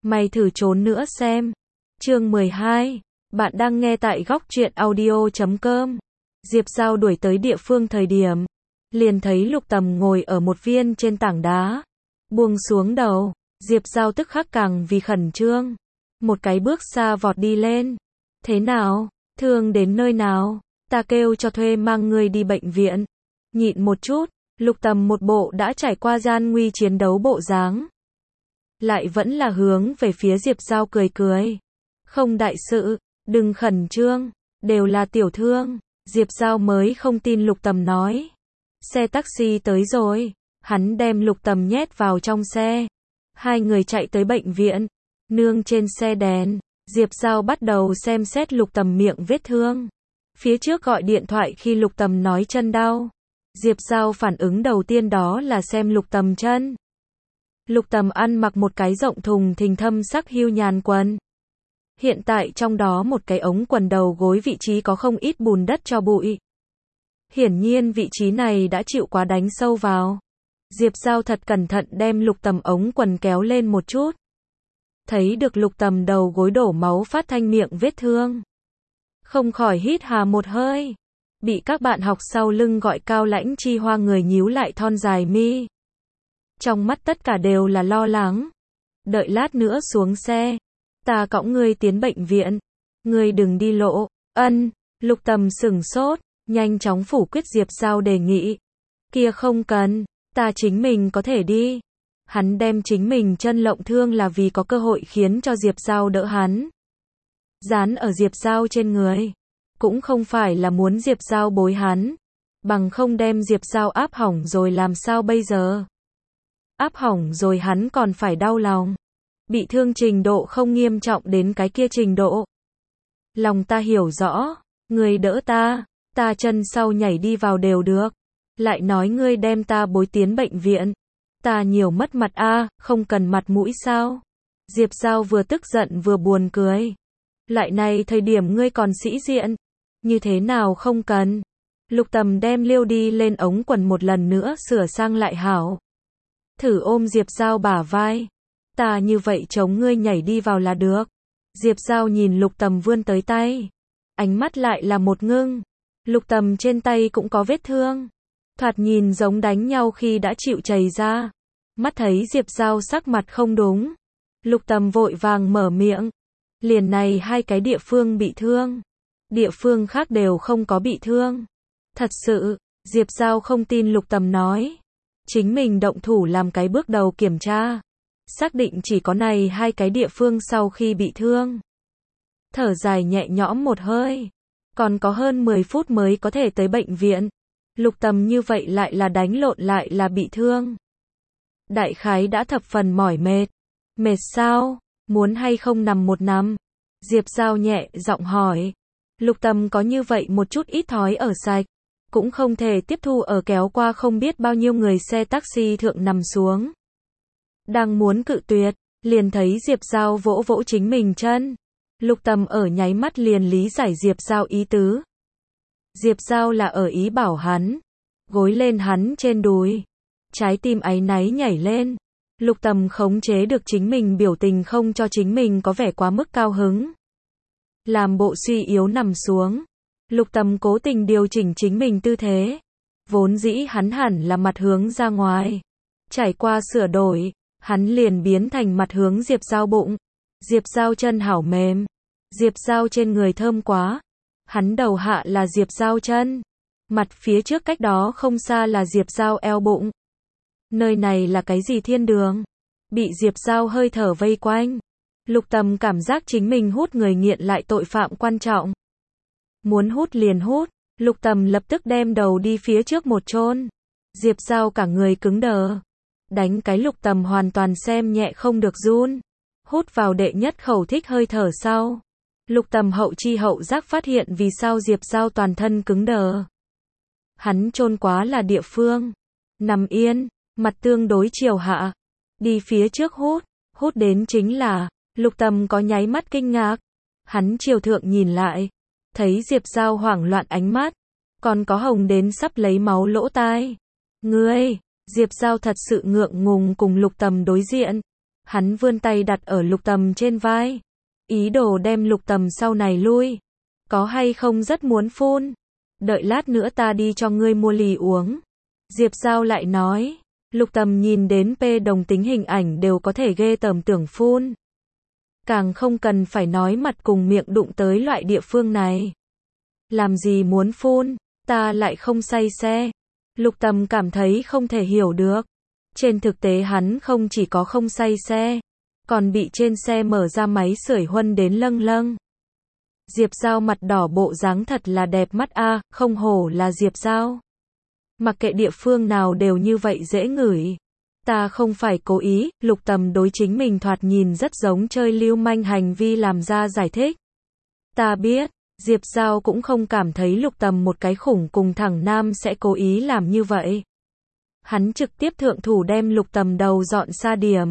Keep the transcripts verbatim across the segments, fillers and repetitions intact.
Mày thử trốn nữa xem. Chương mười hai. Bạn đang nghe tại góc truyện audio chấm com. Diệp Giao đuổi tới địa phương thời điểm, liền thấy Lục Tầm ngồi ở một viên trên tảng đá, buông xuống đầu. Diệp Giao tức khắc càng vì khẩn trương, một cái bước xa vọt đi lên. Thế nào? Thương đến nơi nào? Ta kêu cho thuê mang ngươi đi bệnh viện. Nhịn một chút. Lục Tầm một bộ đã trải qua gian nguy chiến đấu bộ dáng, lại vẫn là hướng về phía Diệp Giao cười cười. Không đại sự, đừng khẩn trương, đều là tiểu thương. Diệp Giao mới không tin Lục Tầm nói. Xe taxi tới rồi. Hắn đem Lục Tầm nhét vào trong xe. Hai người chạy tới bệnh viện. Nương trên xe đèn, Diệp Giao bắt đầu xem xét Lục Tầm miệng vết thương. Phía trước gọi điện thoại khi Lục Tầm nói chân đau, Diệp Giao phản ứng đầu tiên đó là xem Lục Tầm chân. Lục Tầm ăn mặc một cái rộng thùng thình thâm sắc hưu nhàn quần. Hiện tại trong đó một cái ống quần đầu gối vị trí có không ít bùn đất cho bụi. Hiển nhiên vị trí này đã chịu quá đánh sâu vào. Diệp Giao thật cẩn thận đem Lục Tầm ống quần kéo lên một chút. Thấy được Lục Tầm đầu gối đổ máu phát thanh miệng vết thương, không khỏi hít hà một hơi. Bị các bạn học sau lưng gọi Cao Lãnh Chi Hoa người nhíu lại thon dài mi. Trong mắt tất cả đều là lo lắng. Đợi lát nữa xuống xe, ta cõng ngươi tiến bệnh viện. Ngươi đừng đi lộ. Ân. Lục Tầm sửng sốt, nhanh chóng phủ quyết Diệp Giao đề nghị. Kia không cần, ta chính mình có thể đi. Hắn đem chính mình chân lộng thương là vì có cơ hội khiến cho Diệp Giao đỡ hắn. Dán ở Diệp Giao trên người, cũng không phải là muốn Diệp Giao bối hắn, bằng không đem Diệp Giao áp hỏng rồi làm sao bây giờ? Áp hỏng rồi hắn còn phải đau lòng. Bị thương trình độ không nghiêm trọng đến cái kia trình độ. Lòng ta hiểu rõ, ngươi đỡ ta, ta chân sau nhảy đi vào đều được. Lại nói ngươi đem ta bối tiến bệnh viện. Ta nhiều mất mặt a, à, không cần mặt mũi sao? Diệp Giao vừa tức giận vừa buồn cười. Lại này thời điểm ngươi còn sĩ diện, như thế nào không cần. Lục Tầm đem liêu đi lên ống quần một lần nữa sửa sang lại hảo. Thử ôm Diệp Giao bả vai. Ta như vậy chống ngươi nhảy đi vào là được. Diệp Giao nhìn Lục Tầm vươn tới tay, ánh mắt lại là một ngưng. Lục Tầm trên tay cũng có vết thương, thoạt nhìn giống đánh nhau khi đã chịu chảy ra. Mắt thấy Diệp Giao sắc mặt không đúng, Lục Tầm vội vàng mở miệng. Liền này hai cái địa phương bị thương, địa phương khác đều không có bị thương. Thật sự, Diệp Giao không tin Lục Tầm nói. Chính mình động thủ làm cái bước đầu kiểm tra, xác định chỉ có này hai cái địa phương sau khi bị thương. Thở dài nhẹ nhõm một hơi, còn có hơn mười phút mới có thể tới bệnh viện. Lục Tầm như vậy lại là đánh lộn lại là bị thương. Đại khái đã thập phần mỏi mệt. Mệt sao? Muốn hay không nằm một nằm? Diệp Giao nhẹ giọng hỏi. Lục Tầm có như vậy một chút ít thói ở sạch, cũng không thể tiếp thu ở kéo qua không biết bao nhiêu người xe taxi thượng nằm xuống. Đang muốn cự tuyệt, liền thấy Diệp Giao vỗ vỗ chính mình chân. Lục Tầm ở nháy mắt liền lý giải Diệp Giao ý tứ. Diệp Giao là ở ý bảo hắn gối lên hắn trên đùi. Trái tim áy náy nhảy lên. Lục Tầm khống chế được chính mình biểu tình không cho chính mình có vẻ quá mức cao hứng. Làm bộ suy yếu nằm xuống. Lục Tầm cố tình điều chỉnh chính mình tư thế. Vốn dĩ hắn hẳn là mặt hướng ra ngoài. Trải qua sửa đổi, hắn liền biến thành mặt hướng Diệp Giao bụng. Diệp Giao chân hảo mềm. Diệp Giao trên người thơm quá. Hắn đầu hạ là Diệp Giao chân. Mặt phía trước cách đó không xa là Diệp Giao eo bụng. Nơi này là cái gì thiên đường? Bị Diệp Giao hơi thở vây quanh. Lục Tầm cảm giác chính mình hút người nghiện lại tội phạm quan trọng. Muốn hút liền hút. Lục Tầm lập tức đem đầu đi phía trước một chôn. Diệp Giao cả người cứng đờ. Đánh cái Lục Tầm hoàn toàn xem nhẹ không được run. Hút vào đệ nhất khẩu thích hơi thở sau. Lục Tầm hậu chi hậu giác phát hiện vì sao Diệp Giao toàn thân cứng đờ. Hắn chôn quá là địa phương. Nằm yên, mặt tương đối chiều hạ. Đi phía trước hút, hút đến chính là, Lục Tầm có nháy mắt kinh ngạc. Hắn chiều thượng nhìn lại, thấy Diệp Giao hoảng loạn ánh mắt, còn có hồng đến sắp lấy máu lỗ tai. Ngươi, Diệp Giao thật sự ngượng ngùng cùng Lục Tầm đối diện. Hắn vươn tay đặt ở Lục Tầm trên vai, ý đồ đem Lục Tầm sau này lui. Có hay không rất muốn phun? Đợi lát nữa ta đi cho ngươi mua lì uống. Diệp Giao lại nói. Lục Tầm nhìn đến P đồng tính hình ảnh đều có thể ghê tởm tưởng phun. Càng không cần phải nói mặt cùng miệng đụng tới loại địa phương này. Làm gì muốn phun, ta lại không say xe. Lục Tầm cảm thấy không thể hiểu được. Trên thực tế hắn không chỉ có không say xe, còn bị trên xe mở ra máy sưởi huân đến lâng lâng. Diệp Giao mặt đỏ bộ dáng thật là đẹp mắt a, à, không hổ là Diệp Giao. Mặc kệ địa phương nào đều như vậy dễ ngửi. Ta không phải cố ý, Lục Tầm đối chính mình thoạt nhìn rất giống chơi lưu manh hành vi làm ra giải thích. Ta biết, Diệp Giao cũng không cảm thấy Lục Tầm một cái khủng cùng thẳng nam sẽ cố ý làm như vậy. Hắn trực tiếp thượng thủ đem Lục Tầm đầu dọn xa điểm.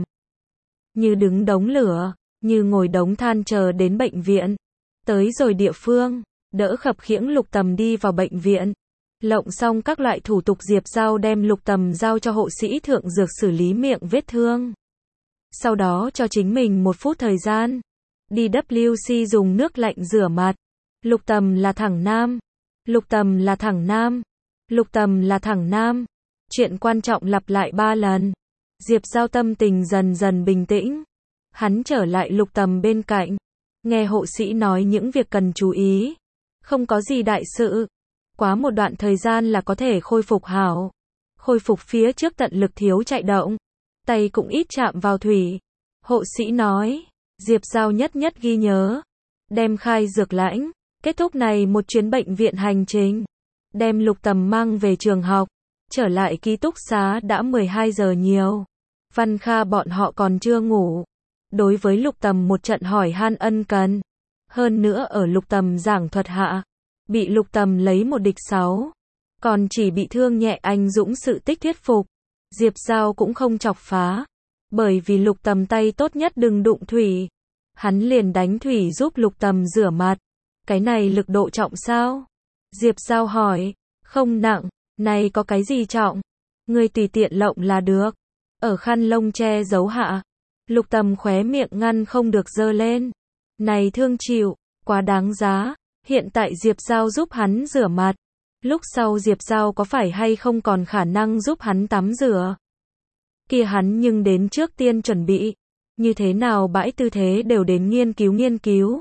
Như đứng đống lửa, như ngồi đống than chờ đến bệnh viện. Tới rồi địa phương, đỡ khập khiễng Lục Tầm đi vào bệnh viện. Lộng xong các loại thủ tục Diệp Giao đem Lục Tầm giao cho hộ sĩ thượng dược xử lý miệng vết thương. Sau đó cho chính mình một phút thời gian. Đi W C dùng nước lạnh rửa mặt. Lục Tầm là thẳng nam. Lục Tầm là thẳng nam. Lục Tầm là thẳng nam. Chuyện quan trọng lặp lại ba lần. Diệp Giao tâm tình dần dần bình tĩnh. Hắn trở lại Lục Tầm bên cạnh. Nghe hộ sĩ nói những việc cần chú ý. Không có gì đại sự. Quá một đoạn thời gian là có thể khôi phục hảo. Khôi phục phía trước tận lực thiếu chạy động. Tay cũng ít chạm vào thủy. Hộ sĩ nói. Diệp Giao nhất nhất ghi nhớ. Đem khai dược lãnh. Kết thúc này một chuyến bệnh viện hành trình. Đem Lục Tầm mang về trường học. Trở lại ký túc xá đã mười hai giờ nhiều. Văn Kha bọn họ còn chưa ngủ. Đối với Lục Tầm một trận hỏi han ân cần. Hơn nữa ở Lục Tầm giảng thuật hạ. Bị Lục Tầm lấy một địch sáu. Còn chỉ bị thương nhẹ anh dũng sự tích thuyết phục. Diệp Giao cũng không chọc phá. Bởi vì Lục Tầm tay tốt nhất đừng đụng thủy. Hắn liền đánh thủy giúp Lục Tầm rửa mặt. Cái này lực độ trọng sao? Diệp Giao hỏi. Không nặng. Này có cái gì trọng? Ngươi tùy tiện lộng là được. Ở khăn lông che giấu hạ. Lục Tầm khóe miệng ngăn không được dơ lên. Này thương chịu. Quá đáng giá. Hiện tại Diệp Giao giúp hắn rửa mặt. Lúc sau Diệp Giao có phải hay không còn khả năng giúp hắn tắm rửa? Kia hắn nhưng đến trước tiên chuẩn bị. Như thế nào bãi tư thế đều đến nghiên cứu nghiên cứu.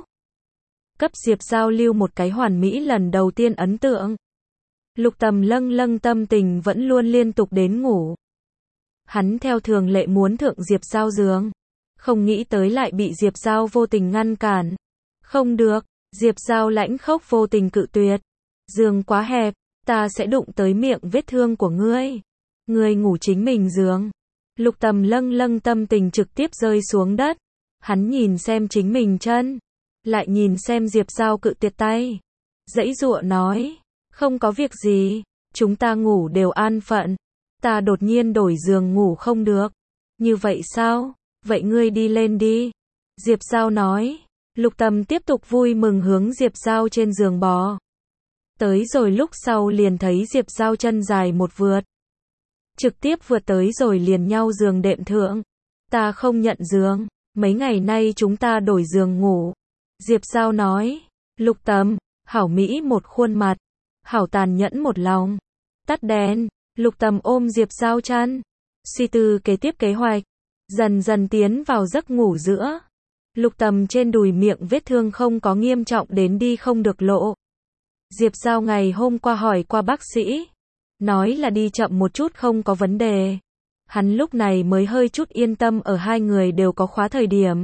Cấp Diệp Giao lưu một cái hoàn mỹ lần đầu tiên ấn tượng. Lục Tầm lâng lâng tâm tình vẫn luôn liên tục đến ngủ. Hắn theo thường lệ muốn thượng Diệp Giao giường. Không nghĩ tới lại bị Diệp Giao vô tình ngăn cản. Không được. Diệp Giao lãnh khốc vô tình cự tuyệt. Giường quá hẹp, ta sẽ đụng tới miệng vết thương của ngươi. Ngươi ngủ chính mình giường. Lục Tầm lâng lâng tâm tình trực tiếp rơi xuống đất. Hắn nhìn xem chính mình chân. Lại nhìn xem Diệp Giao cự tuyệt tay. Dãy dụa nói. Không có việc gì. Chúng ta ngủ đều an phận. Ta đột nhiên đổi giường ngủ không được. Như vậy sao? Vậy ngươi đi lên đi. Diệp Giao nói. Lục Tầm tiếp tục vui mừng hướng Diệp Giao trên giường bò. Tới rồi lúc sau liền thấy Diệp Giao chân dài một vượt. Trực tiếp vượt tới rồi liền nhau giường đệm thượng. Ta không nhận giường. Mấy ngày nay chúng ta đổi giường ngủ. Diệp Giao nói. Lục Tầm, hảo mỹ một khuôn mặt. Hảo tàn nhẫn một lòng. Tắt đèn. Lục Tầm ôm Diệp Giao chăn. Suy tư kế tiếp kế hoạch. Dần dần tiến vào giấc ngủ giữa. Lục Tầm trên đùi miệng vết thương không có nghiêm trọng đến đi không được lộ. Diệp Giao ngày hôm qua hỏi qua bác sĩ. Nói là đi chậm một chút không có vấn đề. Hắn lúc này mới hơi chút yên tâm ở hai người đều có khóa thời điểm.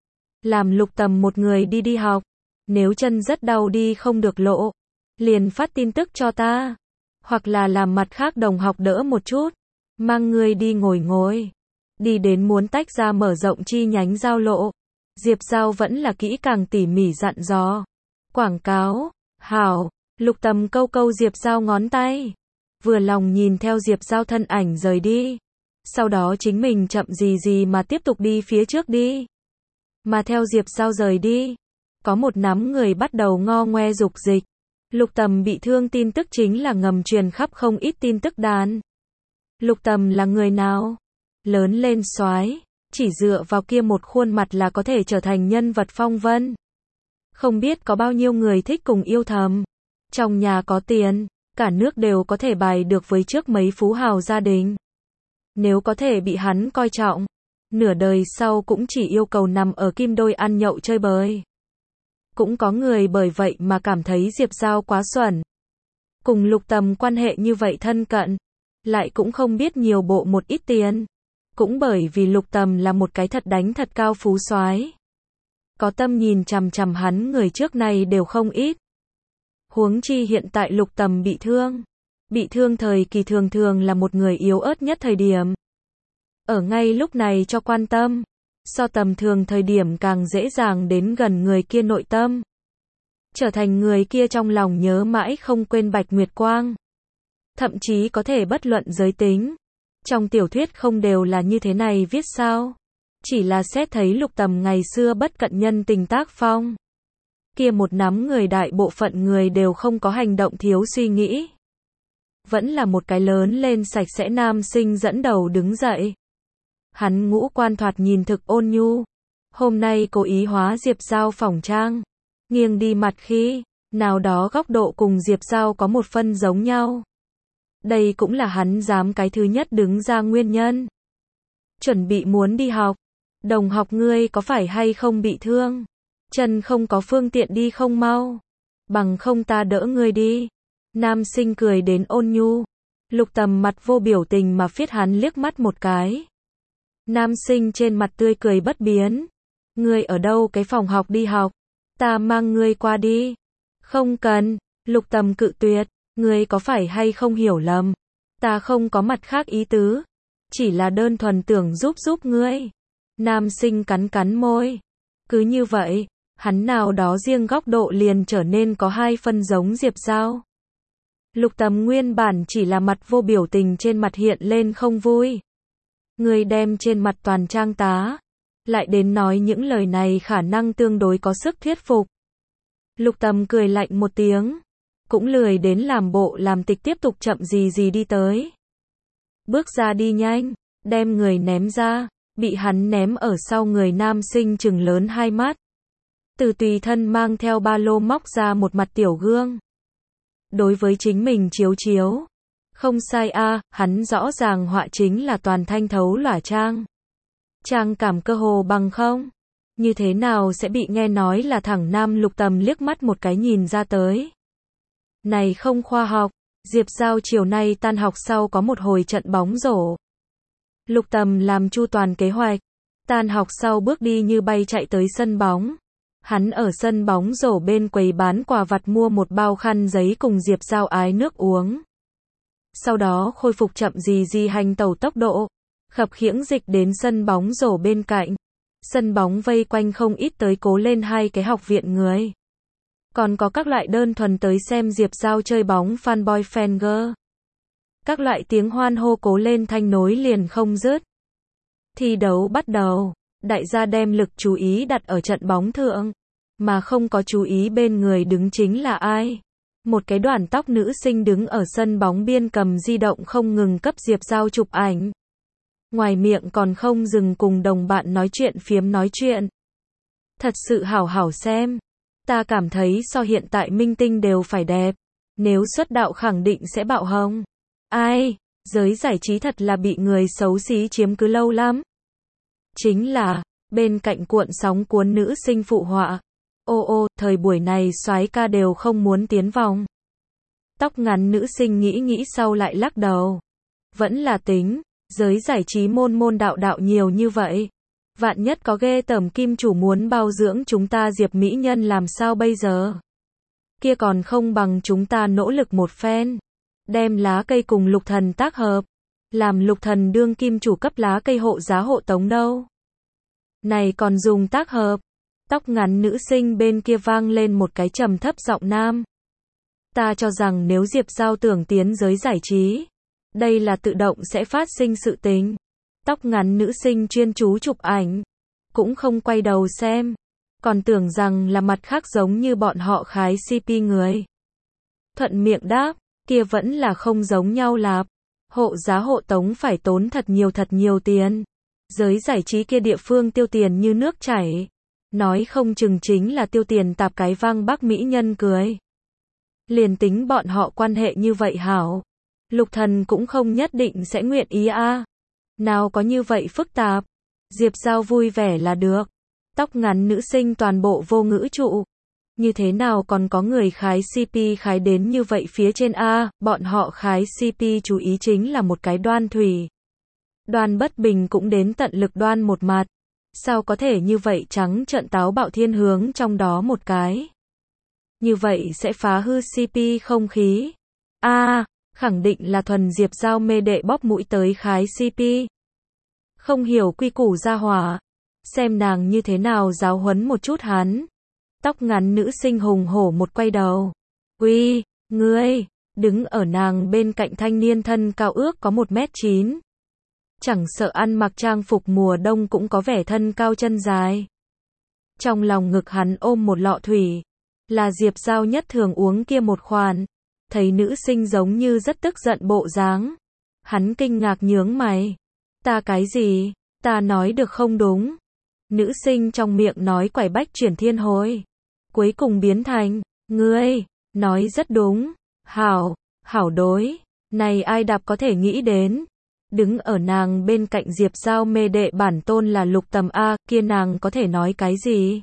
Làm Lục Tầm một người đi đi học. Nếu chân rất đau đi không được lộ. Liền phát tin tức cho ta. Hoặc là làm mặt khác đồng học đỡ một chút. Mang người đi ngồi ngồi. Đi đến muốn tách ra mở rộng chi nhánh giao lộ. Diệp Giao vẫn là kỹ càng tỉ mỉ dặn dò. Quảng cáo. Hảo. Lục Tầm câu câu Diệp Giao ngón tay. Vừa lòng nhìn theo Diệp Giao thân ảnh rời đi. Sau đó chính mình chậm gì gì mà tiếp tục đi phía trước đi. Mà theo Diệp Giao rời đi. Có một nắm người bắt đầu ngo ngoe dục dịch. Lục Tầm bị thương tin tức chính là ngầm truyền khắp không ít tin tức đàn. Lục Tầm là người nào? Lớn lên soái, chỉ dựa vào kia một khuôn mặt là có thể trở thành nhân vật phong vân. Không biết có bao nhiêu người thích cùng yêu thầm. Trong nhà có tiền, cả nước đều có thể bài được với trước mấy phú hào gia đình. Nếu có thể bị hắn coi trọng, nửa đời sau cũng chỉ yêu cầu nằm ở kim đôi ăn nhậu chơi bời. Cũng có người bởi vậy mà cảm thấy Diệp Giao quá xuẩn. Cùng Lục Tầm quan hệ như vậy thân cận, lại cũng không biết nhiều bộ một ít tiền. Cũng bởi vì Lục Tầm là một cái thật đánh thật cao phú soái. Có tâm nhìn chằm chằm hắn người trước này đều không ít. Huống chi hiện tại Lục Tầm bị thương. Bị thương thời kỳ thường thường là một người yếu ớt nhất thời điểm. Ở ngay lúc này cho quan tâm, so tầm thường thời điểm càng dễ dàng đến gần người kia nội tâm. Trở thành người kia trong lòng nhớ mãi không quên Bạch Nguyệt Quang. Thậm chí có thể bất luận giới tính. Trong tiểu thuyết không đều là như thế này viết sao? Chỉ là xét thấy Lục Tầm ngày xưa bất cận nhân tình tác phong. Kia một nắm người đại bộ phận người đều không có hành động thiếu suy nghĩ. Vẫn là một cái lớn lên sạch sẽ nam sinh dẫn đầu đứng dậy. Hắn ngũ quan thoạt nhìn thực ôn nhu. Hôm nay cố ý hóa Diệp Giao phỏng trang. Nghiêng đi mặt khi, nào đó góc độ cùng Diệp Giao có một phân giống nhau. Đây cũng là hắn dám cái thứ nhất đứng ra nguyên nhân. Chuẩn bị muốn đi học. Đồng học ngươi có phải hay không bị thương? Chân không có phương tiện đi không mau. Bằng không ta đỡ ngươi đi. Nam sinh cười đến ôn nhu. Lục Tầm mặt vô biểu tình mà phiết hắn liếc mắt một cái. Nam sinh trên mặt tươi cười bất biến. Ngươi ở đâu cái phòng học đi học? Ta mang ngươi qua đi. Không cần. Lục Tầm cự tuyệt. Ngươi có phải hay không hiểu lầm? Ta không có mặt khác ý tứ. Chỉ là đơn thuần tưởng giúp giúp ngươi. Nam sinh cắn cắn môi. Cứ như vậy, hắn nào đó riêng góc độ liền trở nên có hai phân giống Diệp Giao. Lục Tầm nguyên bản chỉ là mặt vô biểu tình trên mặt hiện lên không vui. Người đem trên mặt toàn trang tá. Lại đến nói những lời này khả năng tương đối có sức thuyết phục. Lục Tầm cười lạnh một tiếng. Cũng lười đến làm bộ làm tịch tiếp tục chậm gì gì đi tới. Bước ra đi nhanh, đem người ném ra. Bị hắn ném ở sau người nam sinh trừng lớn hai mắt. Từ tùy thân mang theo ba lô móc ra một mặt tiểu gương. Đối với chính mình chiếu chiếu. Không sai a, à, hắn rõ ràng họa chính là toàn thanh thấu lỏa trang. Trang cảm cơ hồ bằng không. Như thế nào sẽ bị nghe nói là thẳng nam Lục Tầm liếc mắt một cái nhìn ra tới. Này không khoa học. Diệp Giao chiều nay tan học sau có một hồi trận bóng rổ. Lục Tầm làm chu toàn kế hoạch. Tan học sau bước đi như bay chạy tới sân bóng. Hắn ở sân bóng rổ bên quầy bán quà vặt mua một bao khăn giấy cùng Diệp Giao ái nước uống. Sau đó khôi phục chậm gì gì hành tẩu tốc độ. Khập khiễng dịch đến sân bóng rổ bên cạnh. Sân bóng vây quanh không ít tới cố lên hai cái học viện người. Còn có các loại đơn thuần tới xem Diệp Giao chơi bóng fanboy fan girl. Các loại tiếng hoan hô cố lên thanh nối liền không dứt. Thi đấu bắt đầu, đại gia đem lực chú ý đặt ở trận bóng thượng, mà không có chú ý bên người đứng chính là ai. Một cái đoàn tóc nữ sinh đứng ở sân bóng biên cầm di động không ngừng cấp Diệp Giao chụp ảnh. Ngoài miệng còn không dừng cùng đồng bạn nói chuyện phiếm nói chuyện. Thật sự hảo hảo xem. Ta cảm thấy so hiện tại minh tinh đều phải đẹp. Nếu xuất đạo khẳng định sẽ bạo hồng. Ai, giới giải trí thật là bị người xấu xí chiếm cứ lâu lắm. Chính là, bên cạnh cuộn sóng cuốn nữ sinh phụ họa. Ô ô, thời buổi này soái ca đều không muốn tiến vòng. Tóc ngắn nữ sinh nghĩ nghĩ sau lại lắc đầu. Vẫn là tính, giới giải trí môn môn đạo đạo nhiều như vậy. Vạn nhất có ghê tởm kim chủ muốn bao dưỡng chúng ta Diệp mỹ nhân làm sao bây giờ? Kia còn không bằng chúng ta nỗ lực một phen. Đem lá cây cùng Lục Thần tác hợp. Làm Lục Thần đương kim chủ cấp lá cây hộ giá hộ tống đâu. Này còn dùng tác hợp. Tóc ngắn nữ sinh bên kia vang lên một cái trầm thấp giọng nam. Ta cho rằng nếu Diệp Giao tưởng tiến giới giải trí, đây là tự động sẽ phát sinh sự tình. Tóc ngắn nữ sinh chuyên chú chụp ảnh, cũng không quay đầu xem, còn tưởng rằng là mặt khác giống như bọn họ khái xê pê người. Thuận miệng đáp, kia vẫn là không giống nhau lạp. Hộ giá hộ tống phải tốn thật nhiều thật nhiều tiền. Giới giải trí kia địa phương tiêu tiền như nước chảy. Nói không chừng chính là tiêu tiền tạp cái vang bác mỹ nhân cười. Liền tính bọn họ quan hệ như vậy hảo. Lục Thần cũng không nhất định sẽ nguyện ý a. À. Nào có như vậy phức tạp. Diệp Giao vui vẻ là được. Tóc ngắn nữ sinh toàn bộ vô ngữ trụ. Như thế nào còn có người khái xê pê khái đến như vậy phía trên a, bọn họ khái xê pê chú ý chính là một cái Đoan Thủy. Đoan Bất Bình cũng đến tận lực đoan một mặt. Sao có thể như vậy trắng trợn táo bạo thiên hướng trong đó một cái. Như vậy sẽ phá hư xê pê không khí. A, à, khẳng định là thuần Diệp Giao mê đệ bóp mũi tới khái xê pê. Không hiểu quy củ gia hỏa. Xem nàng như thế nào giáo huấn một chút hắn. Tóc ngắn nữ sinh hùng hổ một quay đầu. Uy, ngươi, đứng ở nàng bên cạnh thanh niên thân cao ước có một mét chín. Chẳng sợ ăn mặc trang phục mùa đông cũng có vẻ thân cao chân dài. Trong lòng ngực hắn ôm một lọ thủy. Là Diệp Giao nhất thường uống kia một khoản. Thấy nữ sinh giống như rất tức giận bộ dáng. Hắn kinh ngạc nhướng mày. Ta cái gì? Ta nói được không đúng. Nữ sinh trong miệng nói quải bách chuyển thiên hồi. Cuối cùng biến thành, ngươi, nói rất đúng. Hảo, hảo đối. Này ai đạp có thể nghĩ đến. Đứng ở nàng bên cạnh Diệp Giao mê đệ bản tôn là Lục Tầm A, kia nàng có thể nói cái gì?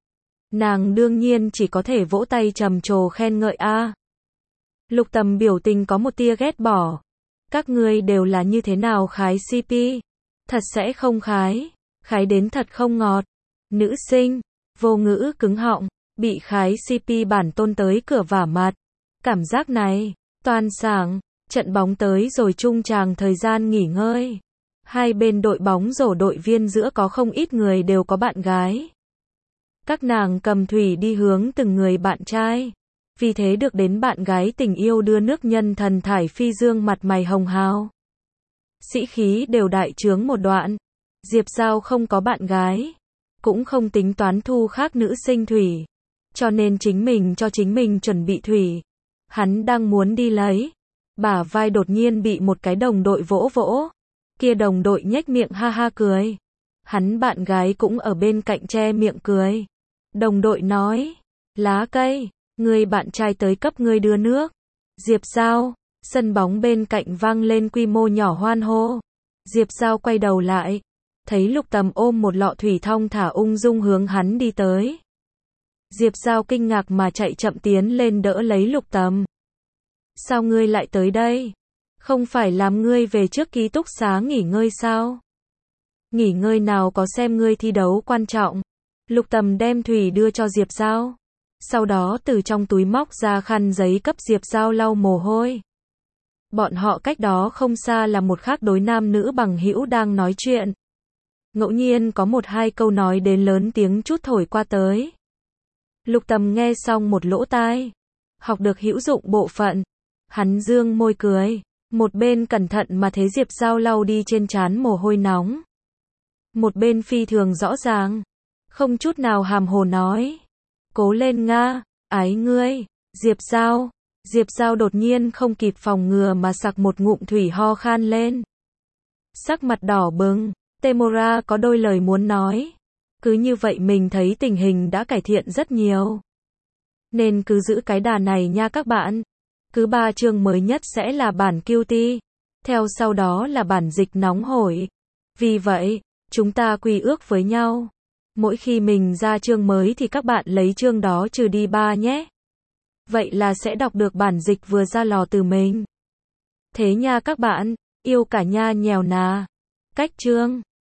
Nàng đương nhiên chỉ có thể vỗ tay trầm trồ khen ngợi A. Lục Tầm biểu tình có một tia ghét bỏ. Các ngươi đều là như thế nào khái xê pê? Thật sẽ không khái. Khái đến thật không ngọt. Nữ sinh, vô ngữ cứng họng, bị khái xê pê bản tôn tới cửa vả mặt. Cảm giác này, toàn sảng, trận bóng tới rồi trung tràng thời gian nghỉ ngơi. Hai bên đội bóng rổ đội viên giữa có không ít người đều có bạn gái. Các nàng cầm thủy đi hướng từng người bạn trai. Vì thế được đến bạn gái tình yêu đưa nước nhân thần thải phi dương mặt mày hồng hào. Sĩ khí đều đại trướng một đoạn. Diệp Giao không có bạn gái. Cũng không tính toán thu khác nữ sinh thủy. Cho nên chính mình cho chính mình chuẩn bị thủy. Hắn đang muốn đi lấy. Bả vai đột nhiên bị một cái đồng đội vỗ vỗ. Kia đồng đội nhếch miệng ha ha cười. Hắn bạn gái cũng ở bên cạnh che miệng cười. Đồng đội nói. Lá cây, người bạn trai tới cấp ngươi đưa nước. Diệp Giao, sân bóng bên cạnh vang lên quy mô nhỏ hoan hô. Diệp Giao quay đầu lại. Thấy Lục Tầm ôm một lọ thủy thong thả ung dung hướng hắn đi tới. Diệp Giao kinh ngạc mà chạy chậm tiến lên đỡ lấy Lục Tầm. Sao ngươi lại tới đây? Không phải làm ngươi về trước ký túc xá nghỉ ngơi sao? Nghỉ ngơi nào có xem ngươi thi đấu quan trọng. Lục Tầm đem thủy đưa cho Diệp Giao. Sau đó từ trong túi móc ra khăn giấy cấp Diệp Giao lau mồ hôi. Bọn họ cách đó không xa là một khác đối nam nữ bằng hữu đang nói chuyện. Ngẫu nhiên có một hai câu nói đến lớn tiếng chút thổi qua tới. Lục Tầm nghe xong một lỗ tai. Học được hữu dụng bộ phận. Hắn dương môi cười. Một bên cẩn thận mà thế Diệp Giao lau đi trên trán mồ hôi nóng. Một bên phi thường rõ ràng. Không chút nào hàm hồ nói. Cố lên Nga, ái ngươi. Diệp Giao. Diệp Giao đột nhiên không kịp phòng ngừa mà sặc một ngụm thủy ho khan lên. Sắc mặt đỏ bừng. Temora có đôi lời muốn nói. Cứ như vậy mình thấy tình hình đã cải thiện rất nhiều. Nên cứ giữ cái đà này nha các bạn. Cứ ba chương mới nhất sẽ là bản cutie. Theo sau đó là bản dịch nóng hổi. Vì vậy, chúng ta quy ước với nhau. Mỗi khi mình ra chương mới thì các bạn lấy chương đó trừ đi ba nhé. Vậy là sẽ đọc được bản dịch vừa ra lò từ mình. Thế nha các bạn, yêu cả nha nhèo nà. Cách chương.